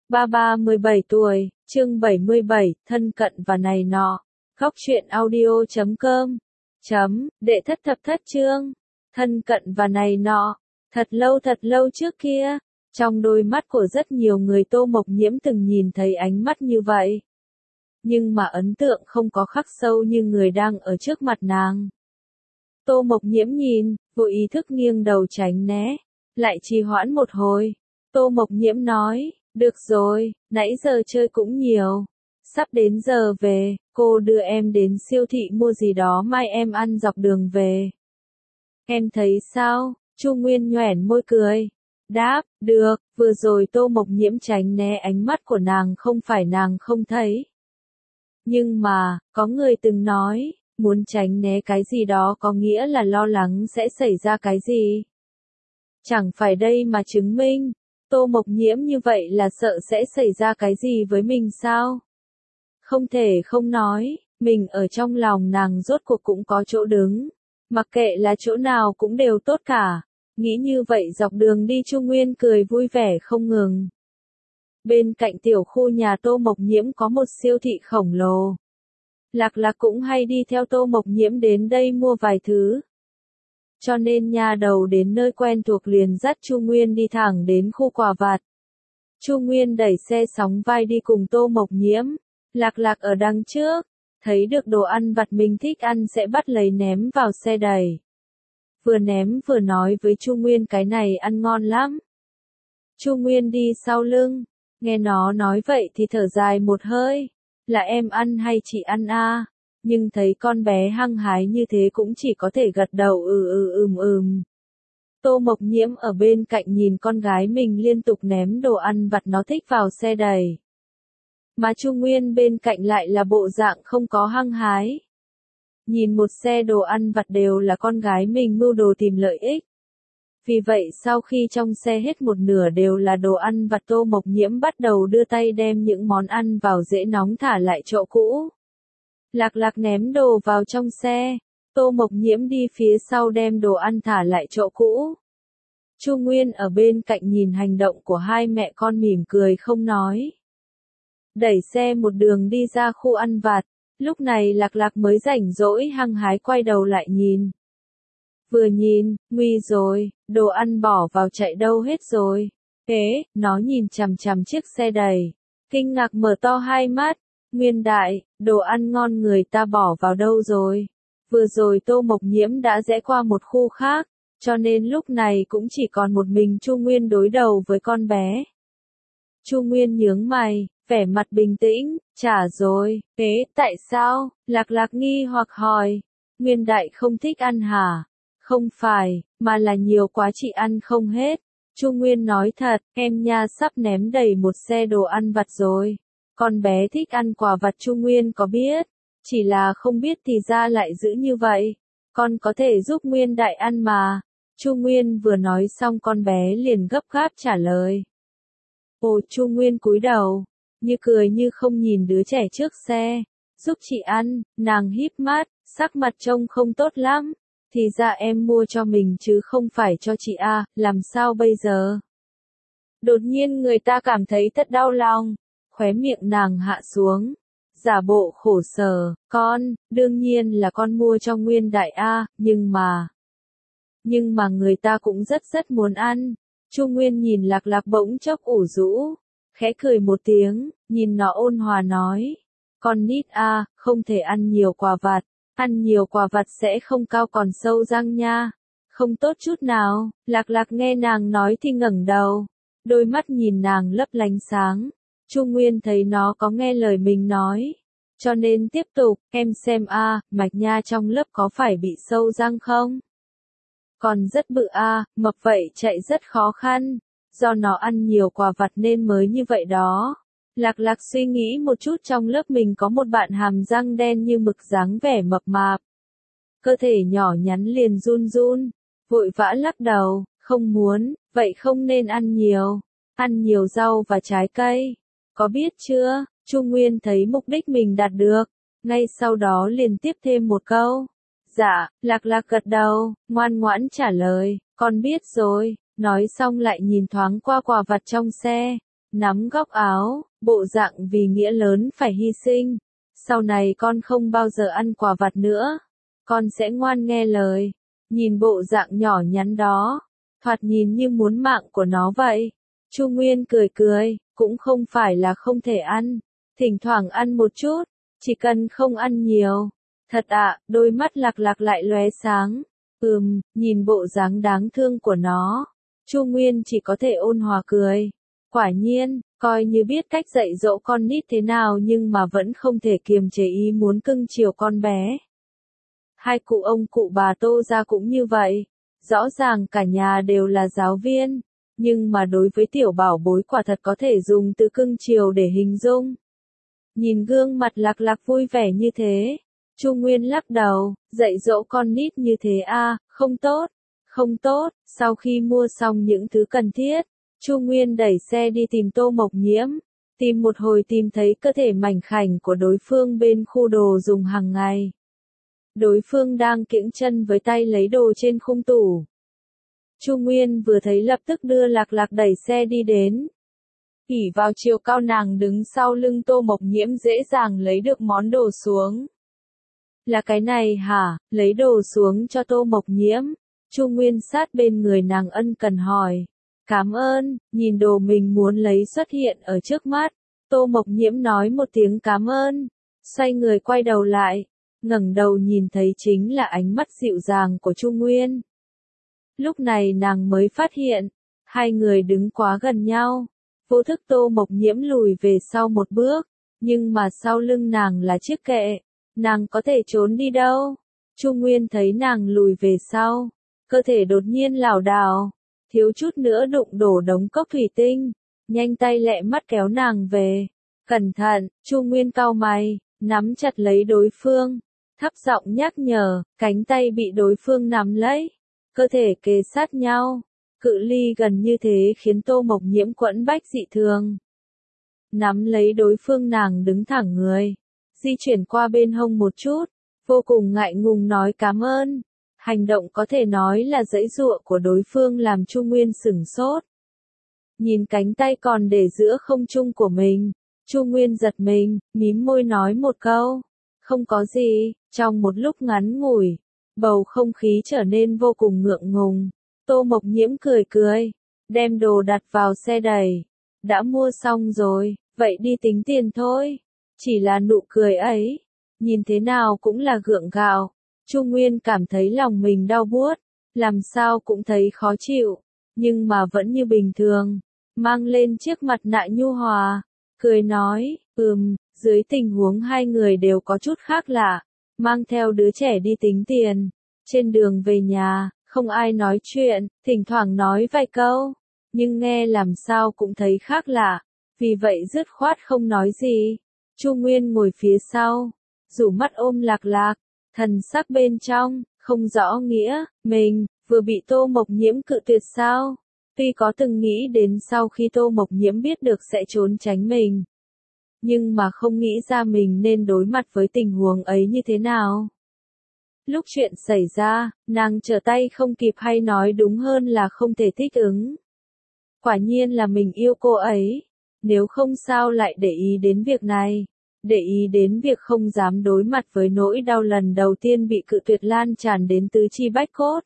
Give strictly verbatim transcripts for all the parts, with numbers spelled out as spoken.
Ba ba mười bảy tuổi, chương bảy mươi bảy, thân cận và này nọ. Góc truyện audio chấm com. Chấm, đệ thất thập thất chương. Thân cận và này nọ. Thật lâu thật lâu trước kia, trong đôi mắt của rất nhiều người Tô Mộc Nhiễm từng nhìn thấy ánh mắt như vậy. Nhưng mà ấn tượng không có khắc sâu như người đang ở trước mặt nàng. Tô Mộc Nhiễm nhìn, vô ý thức nghiêng đầu tránh né, lại trì hoãn một hồi. Tô Mộc Nhiễm nói, được rồi, nãy giờ chơi cũng nhiều. Sắp đến giờ về, cô đưa em đến siêu thị mua gì đó mai em ăn dọc đường về. Em thấy sao? Chu Nguyên nhoẻn môi cười. Đáp, được, vừa rồi Tô Mộc Nhiễm tránh né ánh mắt của nàng không phải nàng không thấy. Nhưng mà, có người từng nói, muốn tránh né cái gì đó có nghĩa là lo lắng sẽ xảy ra cái gì. Chẳng phải đây mà chứng minh, Tô Mộc Nhiễm như vậy là sợ sẽ xảy ra cái gì với mình sao? Không thể không nói, mình ở trong lòng nàng rốt cuộc cũng có chỗ đứng. Mặc kệ là chỗ nào cũng đều tốt cả. Nghĩ như vậy dọc đường đi Chu Nguyên cười vui vẻ không ngừng. Bên cạnh tiểu khu nhà Tô Mộc Nhiễm có một siêu thị khổng lồ. Lạc Lạc cũng hay đi theo Tô Mộc Nhiễm đến đây mua vài thứ. Cho nên nha đầu đến nơi quen thuộc liền dắt Chu Nguyên đi thẳng đến khu quà vặt. Chu Nguyên đẩy xe sóng vai đi cùng Tô Mộc Nhiễm. Lạc Lạc ở đằng trước, thấy được đồ ăn vặt mình thích ăn sẽ bắt lấy ném vào xe đẩy. Vừa ném vừa nói với Chu Nguyên cái này ăn ngon lắm. Chu Nguyên đi sau lưng, nghe nó nói vậy thì thở dài một hơi, là em ăn hay chị ăn a? Nhưng thấy con bé hăng hái như thế cũng chỉ có thể gật đầu ừ ừ ừm ừm. Tô Mộc Nhiễm ở bên cạnh nhìn con gái mình liên tục ném đồ ăn vặt nó thích vào xe đẩy. Mà Chu Nguyên bên cạnh lại là bộ dạng không có hăng hái. Nhìn một xe đồ ăn vặt đều là con gái mình mưu đồ tìm lợi ích. Vì vậy sau khi trong xe hết một nửa đều là đồ ăn vặt Tô Mộc Nhiễm bắt đầu đưa tay đem những món ăn vào dễ nóng thả lại chỗ cũ. Lạc Lạc ném đồ vào trong xe, Tô Mộc Nhiễm đi phía sau đem đồ ăn thả lại chỗ cũ. Chu Nguyên ở bên cạnh nhìn hành động của hai mẹ con mỉm cười không nói. Đẩy xe một đường đi ra khu ăn vặt, lúc này Lạc Lạc mới rảnh rỗi hăng hái quay đầu lại nhìn. Vừa nhìn, nguy rồi, đồ ăn bỏ vào chạy đâu hết rồi. Thế, nó nhìn chằm chằm chiếc xe đầy, kinh ngạc mở to hai mắt. Nguyên đại, đồ ăn ngon người ta bỏ vào đâu rồi? Vừa rồi Tô Mộc Nhiễm đã rẽ qua một khu khác, cho nên lúc này cũng chỉ còn một mình Chu Nguyên đối đầu với con bé. Chu Nguyên nhướng mày, vẻ mặt bình tĩnh, trả rồi, thế, tại sao? Lạc Lạc nghi hoặc hỏi, Nguyên đại không thích ăn hả? Không phải, mà là nhiều quá chị ăn không hết. Chu Nguyên nói thật, em nha sắp ném đầy một xe đồ ăn vặt rồi. Con bé thích ăn quà vặt Chu Nguyên có biết, chỉ là không biết thì ra lại giữ như vậy. Con có thể giúp Nguyên đại ăn mà. Chu Nguyên vừa nói xong con bé liền gấp gáp trả lời. Ồ, Chu Nguyên cúi đầu, như cười như không nhìn đứa trẻ trước xe. Giúp chị ăn, nàng híp mắt, sắc mặt trông không tốt lắm. Thì ra em mua cho mình chứ không phải cho chị à, làm sao bây giờ? Đột nhiên người ta cảm thấy thật đau lòng, khóe miệng nàng hạ xuống. Giả bộ khổ sở, con, đương nhiên là con mua cho Nguyên đại a, nhưng mà... Nhưng mà người ta cũng rất rất muốn ăn. Chu Nguyên nhìn Lạc Lạc bỗng chốc ủ rũ, khẽ cười một tiếng, nhìn nó ôn hòa nói. Con nít a, không thể ăn nhiều quà vặt, ăn nhiều quà vặt sẽ không cao còn sâu răng nha. Không tốt chút nào. Lạc Lạc nghe nàng nói thì ngẩng đầu, đôi mắt nhìn nàng lấp lánh sáng. Chu Nguyên thấy nó có nghe lời mình nói, cho nên tiếp tục, em xem a, mạch nha trong lớp có phải bị sâu răng không? Còn rất bự a, mập vậy chạy rất khó khăn, do nó ăn nhiều quà vặt nên mới như vậy đó. Lạc Lạc suy nghĩ một chút trong lớp mình có một bạn hàm răng đen như mực dáng vẻ mập mạp. Cơ thể nhỏ nhắn liền run run, vội vã lắc đầu, không muốn, vậy không nên ăn nhiều, ăn nhiều rau và trái cây. Có biết chưa? Chu Nguyên thấy mục đích mình đạt được, ngay sau đó liền tiếp thêm một câu. Dạ, Lạc Lạc gật đầu, ngoan ngoãn trả lời, con biết rồi, nói xong lại nhìn thoáng qua quà vặt trong xe, nắm góc áo, bộ dạng vì nghĩa lớn phải hy sinh. Sau này con không bao giờ ăn quà vặt nữa, con sẽ ngoan nghe lời. Nhìn bộ dạng nhỏ nhắn đó, thoạt nhìn như muốn mạng của nó vậy. Chu Nguyên cười cười, cũng không phải là không thể ăn, thỉnh thoảng ăn một chút, chỉ cần không ăn nhiều. Thật ạ, đôi mắt Lạc Lạc lại lóe sáng. Ừm, nhìn bộ dáng đáng thương của nó, Chu Nguyên chỉ có thể ôn hòa cười. Quả nhiên, coi như biết cách dạy dỗ con nít thế nào nhưng mà vẫn không thể kiềm chế ý muốn cưng chiều con bé. Hai cụ ông cụ bà Tô gia cũng như vậy. Rõ ràng cả nhà đều là giáo viên, nhưng mà đối với tiểu bảo bối quả thật có thể dùng từ cưng chiều để hình dung. Nhìn gương mặt Lạc Lạc vui vẻ như thế, Chu Nguyên lắc đầu, dạy dỗ con nít như thế à, không tốt, không tốt. Sau khi mua xong những thứ cần thiết, Chu Nguyên đẩy xe đi tìm Tô Mộc Nhiễm, tìm một hồi tìm thấy cơ thể mảnh khảnh của đối phương bên khu đồ dùng hàng ngày. Đối phương đang kiễng chân với tay lấy đồ trên khung tủ. Chu Nguyên vừa thấy lập tức đưa Lạc Lạc đẩy xe đi đến. ỷ vào chiều cao nàng đứng sau lưng Tô Mộc Nhiễm dễ dàng lấy được món đồ xuống. Là cái này hả? Lấy đồ xuống cho Tô Mộc Nhiễm. Chu Nguyên sát bên người nàng ân cần hỏi. Cảm ơn. Nhìn đồ mình muốn lấy xuất hiện ở trước mắt, Tô Mộc Nhiễm nói một tiếng cảm ơn, xoay người quay đầu lại, ngẩng đầu nhìn thấy chính là ánh mắt dịu dàng của Chu Nguyên. Lúc này nàng mới phát hiện, hai người đứng quá gần nhau. Vô thức Tô Mộc Nhiễm lùi về sau một bước, nhưng mà sau lưng nàng là chiếc kệ, nàng có thể trốn đi đâu. Chu Nguyên thấy nàng lùi về sau, cơ thể đột nhiên lảo đảo, thiếu chút nữa đụng đổ đống cốc thủy tinh, nhanh tay lẹ mắt kéo nàng về. Cẩn thận, Chu Nguyên cau mày, nắm chặt lấy đối phương, thấp giọng nhắc nhở, cánh tay bị đối phương nắm lấy, cơ thể kề sát nhau, cự ly gần như thế khiến Tô Mộc Nhiễm quẫn bách dị thường. Nắm lấy đối phương nàng đứng thẳng người, di chuyển qua bên hông một chút, vô cùng ngại ngùng nói cảm ơn. Hành động có thể nói là giãy giụa của đối phương làm Chu Nguyên sửng sốt. Nhìn cánh tay còn để giữa không trung của mình, Chu Nguyên giật mình, mím môi nói một câu, không có gì. Trong một lúc ngắn ngủi, bầu không khí trở nên vô cùng ngượng ngùng. Tô Mộc Nhiễm cười cười, đem đồ đặt vào xe đẩy. Đã mua xong rồi, vậy đi tính tiền thôi. Chỉ là nụ cười ấy, nhìn thế nào cũng là gượng gạo. Chu Nguyên cảm thấy lòng mình đau buốt, làm sao cũng thấy khó chịu, nhưng mà vẫn như bình thường, mang lên chiếc mặt nạ nhu hòa, cười nói, ừm, dưới tình huống hai người đều có chút khác lạ, mang theo đứa trẻ đi tính tiền. Trên đường về nhà, không ai nói chuyện, thỉnh thoảng nói vài câu, nhưng nghe làm sao cũng thấy khác lạ, vì vậy dứt khoát không nói gì. Chu Nguyên ngồi phía sau, rủ mắt ôm Lạc Lạc, thần sắc bên trong, không rõ nghĩa, mình, vừa bị Tô Mộc Nhiễm cự tuyệt sao? Tuy có từng nghĩ đến sau khi Tô Mộc Nhiễm biết được sẽ trốn tránh mình, nhưng mà không nghĩ ra mình nên đối mặt với tình huống ấy như thế nào. Lúc chuyện xảy ra, nàng trở tay không kịp hay nói đúng hơn là không thể thích ứng. Quả nhiên là mình yêu cô ấy, nếu không sao lại để ý đến việc này. Để ý đến việc không dám đối mặt với nỗi đau lần đầu tiên bị cự tuyệt lan tràn đến tứ chi bách cốt.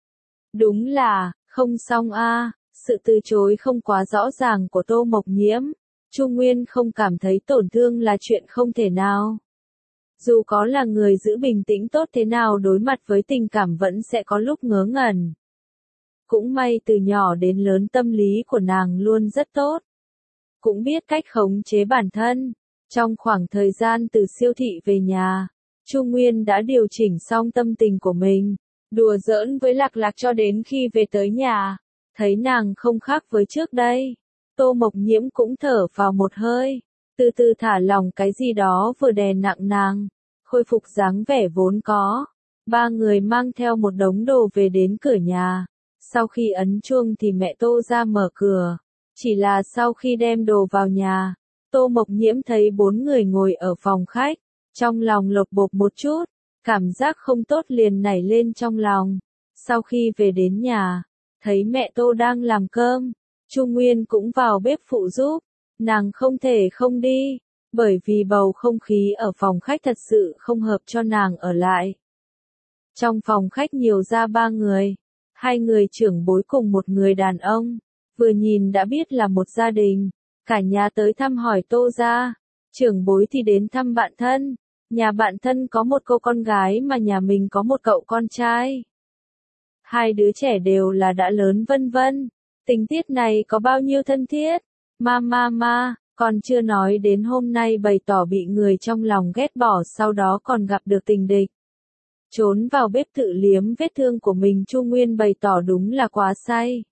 Đúng là, không xong a, à, sự từ chối không quá rõ ràng của Tô Mộc Nhiễm, Chu Nguyên không cảm thấy tổn thương là chuyện không thể nào. Dù có là người giữ bình tĩnh tốt thế nào đối mặt với tình cảm vẫn sẽ có lúc ngớ ngẩn. Cũng may từ nhỏ đến lớn tâm lý của nàng luôn rất tốt. Cũng biết cách khống chế bản thân. Trong khoảng thời gian từ siêu thị về nhà, Chu Nguyên đã điều chỉnh xong tâm tình của mình, đùa giỡn với Lạc Lạc cho đến khi về tới nhà, thấy nàng không khác với trước đây. Tô Mộc Nhiễm cũng thở vào một hơi, từ từ thả lỏng cái gì đó vừa đè nặng nàng, khôi phục dáng vẻ vốn có. Ba người mang theo một đống đồ về đến cửa nhà, sau khi ấn chuông thì mẹ Tô ra mở cửa, chỉ là sau khi đem đồ vào nhà, Tô Mộc Nhiễm thấy bốn người ngồi ở phòng khách, trong lòng lột bột một chút, cảm giác không tốt liền nảy lên trong lòng. Sau khi về đến nhà, thấy mẹ Tô đang làm cơm, Chu Nguyên cũng vào bếp phụ giúp, Nàng không thể không đi, bởi vì bầu không khí ở phòng khách thật sự không hợp cho nàng ở lại. Trong phòng khách nhiều ra ba người, hai người trưởng bối cùng một người đàn ông, vừa nhìn đã biết là một gia đình, cả nhà tới thăm hỏi Tô gia, trưởng bối thì đến thăm bạn thân, nhà bạn thân có một cô con gái mà nhà mình có một cậu con trai. Hai đứa trẻ đều là đã lớn vân vân, tình tiết này có bao nhiêu thân thiết, ma ma ma, còn chưa nói đến hôm nay bày tỏ bị người trong lòng ghét bỏ sau đó còn gặp được tình địch. Trốn vào bếp tự liếm vết thương của mình Chu Nguyên bày tỏ đúng là quá say.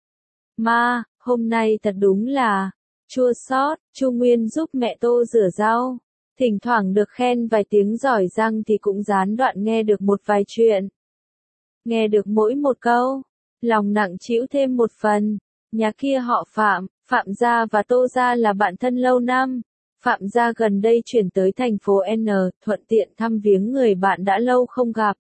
Ma, hôm nay thật đúng là chua xót, Chu Nguyên giúp mẹ Tô rửa rau, thỉnh thoảng được khen vài tiếng giỏi giang thì cũng gián đoạn nghe được một vài chuyện. Nghe được mỗi một câu, lòng nặng trĩu thêm một phần, nhà kia họ Phạm, Phạm gia và Tô gia là bạn thân lâu năm. Phạm gia gần đây chuyển tới thành phố N, thuận tiện thăm viếng người bạn đã lâu không gặp.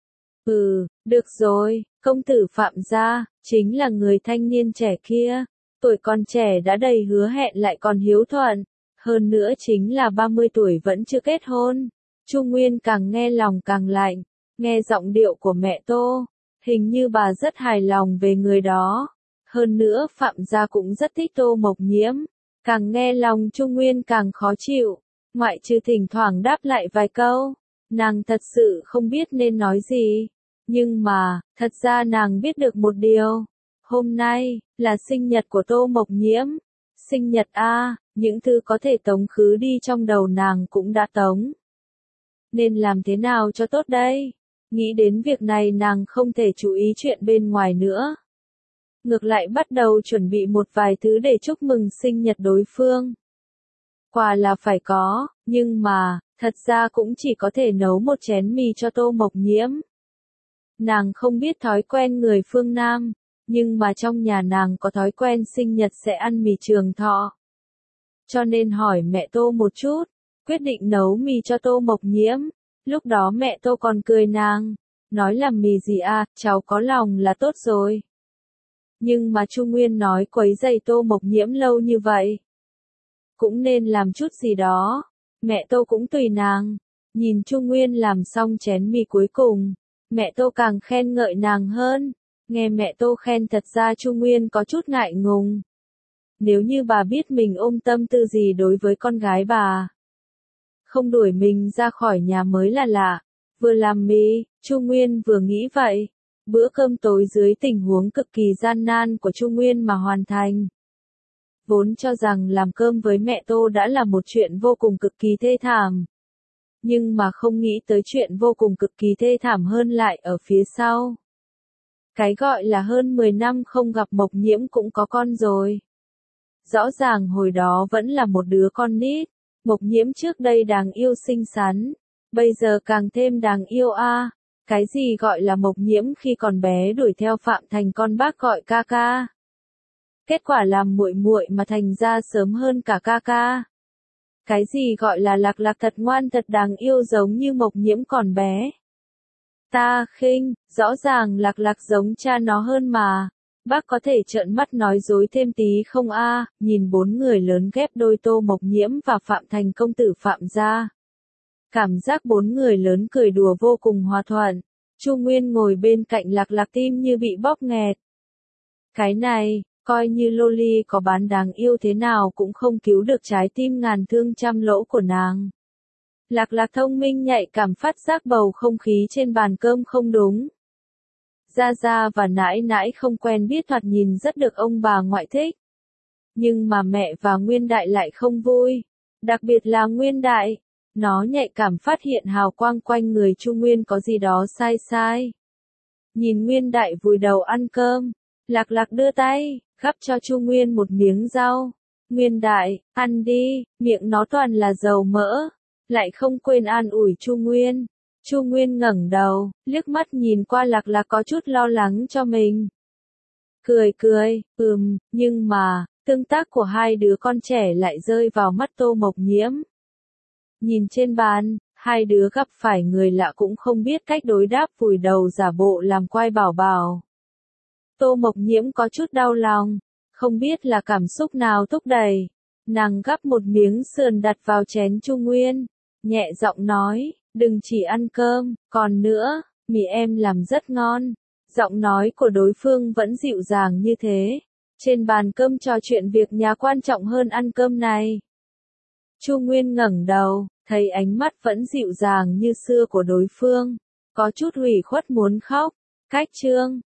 Ừ, được rồi, công tử Phạm gia, chính là người thanh niên trẻ kia, tuổi còn trẻ đã đầy hứa hẹn lại còn hiếu thuận, hơn nữa chính là ba mươi tuổi vẫn chưa kết hôn. Chu Nguyên càng nghe lòng càng lạnh, nghe giọng điệu của mẹ Tô, hình như bà rất hài lòng về người đó. Hơn nữa Phạm gia cũng rất thích Tô Mộc Nhiễm. Càng nghe lòng Chu Nguyên càng khó chịu, ngoại trừ thỉnh thoảng đáp lại vài câu, nàng thật sự không biết nên nói gì. Nhưng mà, thật ra nàng biết được một điều, hôm nay, là sinh nhật của Tô Mộc Nhiễm. Sinh nhật a, những thứ có thể tống khứ đi trong đầu nàng cũng đã tống. Nên làm thế nào cho tốt đây? Nghĩ đến việc này nàng không thể chú ý chuyện bên ngoài nữa. Ngược lại bắt đầu chuẩn bị một vài thứ để chúc mừng sinh nhật đối phương. Quà là phải có, nhưng mà, thật ra cũng chỉ có thể nấu một chén mì cho Tô Mộc Nhiễm. Nàng không biết thói quen người phương Nam, nhưng mà trong nhà nàng có thói quen sinh nhật sẽ ăn mì trường thọ. Cho nên hỏi mẹ Tô một chút, quyết định nấu mì cho Tô Mộc Nhiễm. Lúc đó mẹ Tô còn cười nàng, nói làm mì gì à, cháu có lòng là tốt rồi. Nhưng mà Chu Nguyên nói quấy rầy Tô Mộc Nhiễm lâu như vậy, cũng nên làm chút gì đó. Mẹ Tô cũng tùy nàng. Nhìn Chu Nguyên làm xong chén mì cuối cùng, mẹ Tô càng khen ngợi nàng hơn. Nghe mẹ Tô khen thật ra Chu Nguyên có chút ngại ngùng. Nếu như bà biết mình ôm tâm tư gì đối với con gái bà, không đuổi mình ra khỏi nhà mới là lạ. Vừa làm mì, Chu Nguyên vừa nghĩ vậy. Bữa cơm tối dưới tình huống cực kỳ gian nan của Chu Nguyên mà hoàn thành. Vốn cho rằng làm cơm với mẹ Tô đã là một chuyện vô cùng cực kỳ thê thảm. Nhưng mà không nghĩ tới chuyện vô cùng cực kỳ thê thảm hơn lại ở phía sau. Cái gọi là hơn mười năm không gặp Mộc Nhiễm cũng có con rồi. Rõ ràng hồi đó vẫn là một đứa con nít. Mộc Nhiễm trước đây đáng yêu xinh xắn, bây giờ càng thêm đáng yêu a. À. Cái gì gọi là Mộc Nhiễm khi còn bé đuổi theo Phạm Thành con bác gọi ca ca. Kết quả làm muội muội mà thành ra sớm hơn cả ca ca. Cái gì gọi là Lạc Lạc thật ngoan thật đáng yêu giống như Mộc Nhiễm còn bé. Ta khinh, rõ ràng Lạc Lạc giống cha nó hơn mà. Bác có thể trợn mắt nói dối thêm tí không a? À, nhìn bốn người lớn ghép đôi Tô Mộc Nhiễm và Phạm Thành công tử Phạm gia. Cảm giác bốn người lớn cười đùa vô cùng hòa thuận. Chu Nguyên ngồi bên cạnh Lạc Lạc tim như bị bóp nghẹt. Cái này, coi như loli có bán đáng yêu thế nào cũng không cứu được trái tim ngàn thương trăm lỗ của nàng. Lạc Lạc thông minh nhạy cảm phát giác bầu không khí trên bàn cơm không đúng. Gia Gia và nãi nãi không quen biết thoạt nhìn rất được ông bà ngoại thích. Nhưng mà mẹ và Nguyên Đại lại không vui. Đặc biệt là Nguyên Đại. Nó nhạy cảm phát hiện hào quang quanh người Chu Nguyên có gì đó sai sai. Nhìn Nguyên Đại vùi đầu ăn cơm. Lạc Lạc đưa tay, gắp cho Chu Nguyên một miếng rau. Nguyên Đại, ăn đi, miệng nó toàn là dầu mỡ. Lại không quên an ủi Chu Nguyên. Chu Nguyên ngẩng đầu, liếc mắt nhìn qua Lạc Lạc có chút lo lắng cho mình. Cười cười, ừm, nhưng mà, tương tác của hai đứa con trẻ lại rơi vào mắt Tô Mộc Nhiễm. Nhìn trên bàn, hai đứa gặp phải người lạ cũng không biết cách đối đáp vùi đầu giả bộ làm quai bảo bảo. Tô Mộc Nhiễm có chút đau lòng, không biết là cảm xúc nào thúc đẩy. Nàng gắp một miếng sườn đặt vào chén Chu Nguyên, nhẹ giọng nói, đừng chỉ ăn cơm, còn nữa, mì em làm rất ngon. Giọng nói của đối phương vẫn dịu dàng như thế. Trên bàn cơm trò chuyện việc nhà quan trọng hơn ăn cơm này. Chu Nguyên ngẩng đầu, thấy ánh mắt vẫn dịu dàng như xưa của đối phương, có chút ủy khuất muốn khóc. Cách chương